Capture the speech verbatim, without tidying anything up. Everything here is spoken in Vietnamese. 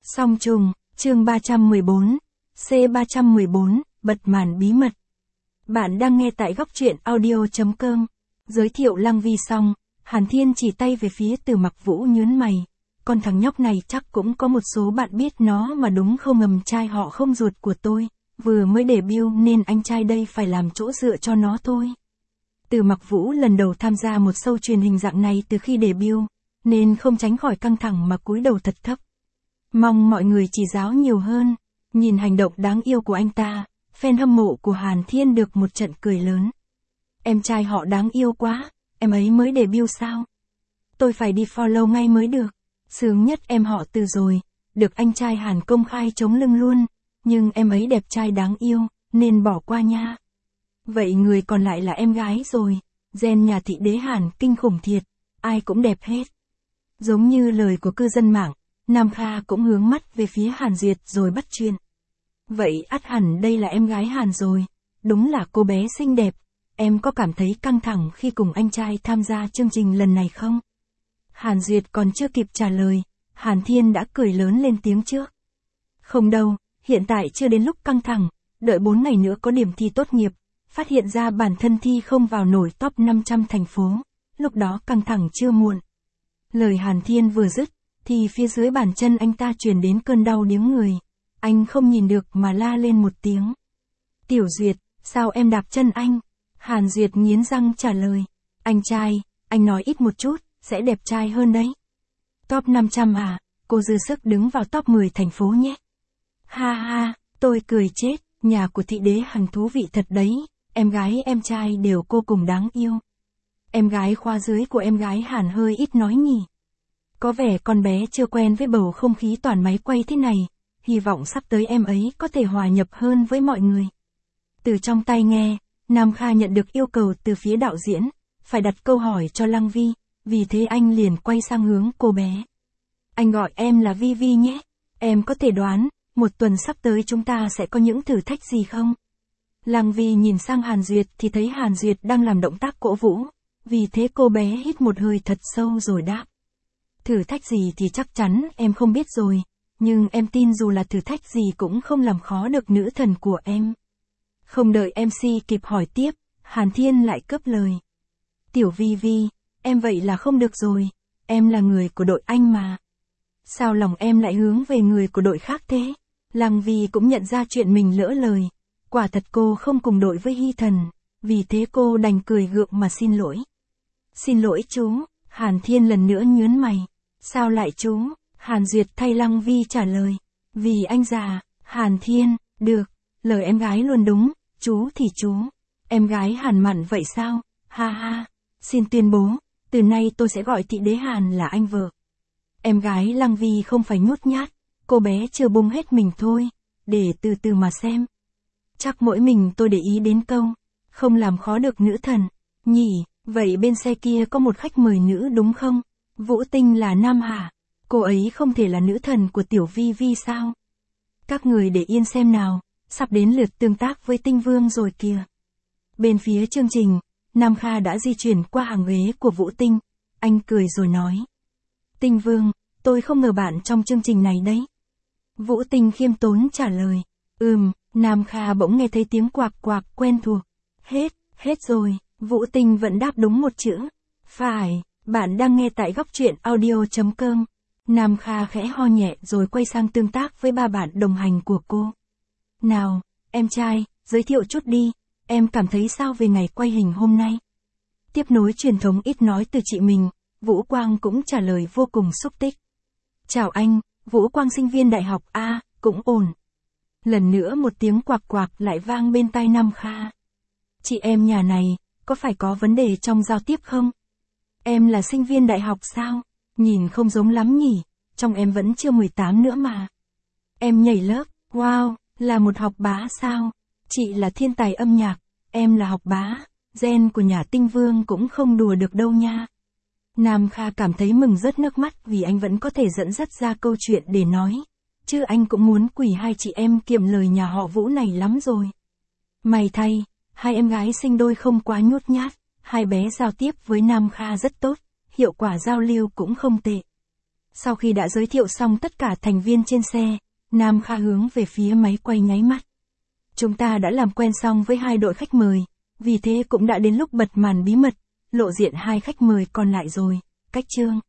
Song trùng, chương ba trăm mười bốn, C ba trăm mười bốn, bật màn bí mật. Bạn đang nghe tại góc truyện audio.com. Giới thiệu Lăng Vi xong, Hàn Thiên chỉ tay về phía Từ Mặc Vũ nhớn mày. Con thằng nhóc này chắc cũng có một số bạn biết nó mà đúng không, ngầm trai họ không ruột của tôi. Vừa mới debut nên anh trai đây phải làm chỗ dựa cho nó thôi. Từ Mặc Vũ lần đầu tham gia một show truyền hình dạng này từ khi debut, nên không tránh khỏi căng thẳng mà cúi đầu thật thấp. Mong mọi người chỉ giáo nhiều hơn. Nhìn hành động đáng yêu của anh ta, fan hâm mộ của Hàn Thiên được một trận cười lớn. Em trai họ đáng yêu quá, em ấy mới debut sao? Tôi phải đi follow ngay mới được. Sướng nhất em họ Từ rồi, được anh trai Hàn công khai chống lưng luôn, nhưng em ấy đẹp trai đáng yêu, nên bỏ qua nha. Vậy người còn lại là em gái rồi, gen nhà thị đế Hàn kinh khủng thiệt, ai cũng đẹp hết. Giống như lời của cư dân mạng, Nam Kha cũng hướng mắt về phía Hàn Duyệt rồi bắt chuyện. Vậy ắt hẳn đây là em gái Hàn rồi, đúng là cô bé xinh đẹp, em có cảm thấy căng thẳng khi cùng anh trai tham gia chương trình lần này không? Hàn Duyệt còn chưa kịp trả lời, Hàn Thiên đã cười lớn lên tiếng trước. Không đâu, hiện tại chưa đến lúc căng thẳng, đợi bốn ngày nữa có điểm thi tốt nghiệp, phát hiện ra bản thân thi không vào nổi top năm trăm thành phố, lúc đó căng thẳng chưa muộn. Lời Hàn Thiên vừa dứt, thì phía dưới bàn chân anh ta truyền đến cơn đau điếng người. Anh không nhìn được mà la lên một tiếng. Tiểu Duyệt, sao em đạp chân anh? Hàn Duyệt nghiến răng trả lời. Anh trai, anh nói ít một chút, sẽ đẹp trai hơn đấy. Top năm trăm à, cô dư sức đứng vào top mười thành phố nhé. Ha ha, tôi cười chết, nhà của thị đế Hàn thú vị thật đấy, em gái em trai đều cô cùng đáng yêu. Em gái khoa dưới của em gái Hàn hơi ít nói nhỉ. Có vẻ con bé chưa quen với bầu không khí toàn máy quay thế này, hy vọng sắp tới em ấy có thể hòa nhập hơn với mọi người. Từ trong tai nghe, Nam Kha nhận được yêu cầu từ phía đạo diễn, phải đặt câu hỏi cho Lăng Vi, vì thế anh liền quay sang hướng cô bé. Anh gọi em là Vi Vi nhé, em có thể đoán, một tuần sắp tới chúng ta sẽ có những thử thách gì không? Lăng Vi nhìn sang Hàn Duyệt thì thấy Hàn Duyệt đang làm động tác cổ vũ, vì thế cô bé hít một hơi thật sâu rồi đáp. Thử thách gì thì chắc chắn em không biết rồi, nhưng em tin dù là thử thách gì cũng không làm khó được nữ thần của em. Không đợi em xê kịp hỏi tiếp, Hàn Thiên lại cướp lời. Tiểu Vi Vi, em vậy là không được rồi, em là người của đội anh mà. Sao lòng em lại hướng về người của đội khác thế? Lăng Vi cũng nhận ra chuyện mình lỡ lời, quả thật cô không cùng đội với Hy Thần, vì thế cô đành cười gượng mà xin lỗi. Xin lỗi chú, Hàn Thiên lần nữa nhớn mày. Sao lại chú? Hàn Duyệt thay Lăng Vi trả lời. Vì anh già, Hàn Thiên, được, lời em gái luôn đúng, chú thì chú. Em gái Hàn Mặn vậy sao? Ha ha, xin tuyên bố, từ nay tôi sẽ gọi thị đế Hàn là anh vợ. Em gái Lăng Vi không phải nhút nhát, cô bé chưa bung hết mình thôi, để từ từ mà xem. Chắc mỗi mình tôi để ý đến câu, không làm khó được nữ thần, nhỉ, vậy bên xe kia có một khách mời nữ đúng không? Vũ Tinh là nam hả? Cô ấy không thể là nữ thần của Tiểu Vi Vi sao? Các người để yên xem nào, sắp đến lượt tương tác với Tinh Vương rồi kìa. Bên phía chương trình, Nam Kha đã di chuyển qua hàng ghế của Vũ Tinh, anh cười rồi nói. Tinh Vương, tôi không ngờ bạn trong chương trình này đấy. Vũ Tinh khiêm tốn trả lời. Ừm, Nam Kha bỗng nghe thấy tiếng quạc quạc quen thuộc. Hết, hết rồi, Vũ Tinh vẫn đáp đúng một chữ. Phải. Bạn đang nghe tại góc truyện audio.com. Nam Kha khẽ ho nhẹ rồi quay sang tương tác với ba bạn đồng hành của cô. Nào, em trai, giới thiệu chút đi, em cảm thấy sao về ngày quay hình hôm nay? Tiếp nối truyền thống ít nói từ chị mình, Vũ Quang cũng trả lời vô cùng xúc tích. Chào anh, Vũ Quang sinh viên đại học A, cũng ổn. Lần nữa một tiếng quạc quạc lại vang bên tai Nam Kha. Chị em nhà này, có phải có vấn đề trong giao tiếp không? Em là sinh viên đại học sao? Nhìn không giống lắm nhỉ, trong em vẫn chưa mười tám nữa mà. Em nhảy lớp, wow, là một học bá sao? Chị là thiên tài âm nhạc, em là học bá, gen của nhà Tinh Vương cũng không đùa được đâu nha. Nam Kha cảm thấy mừng rớt nước mắt vì anh vẫn có thể dẫn dắt ra câu chuyện để nói, chứ anh cũng muốn quỳ hai chị em kiệm lời nhà họ Vũ này lắm rồi. May thay, hai em gái sinh đôi không quá nhút nhát. Hai bé giao tiếp với Nam Kha rất tốt, hiệu quả giao lưu cũng không tệ. Sau khi đã giới thiệu xong tất cả thành viên trên xe, Nam Kha hướng về phía máy quay nháy mắt. Chúng ta đã làm quen xong với hai đội khách mời, vì thế cũng đã đến lúc bật màn bí mật, lộ diện hai khách mời còn lại rồi. Cách Trương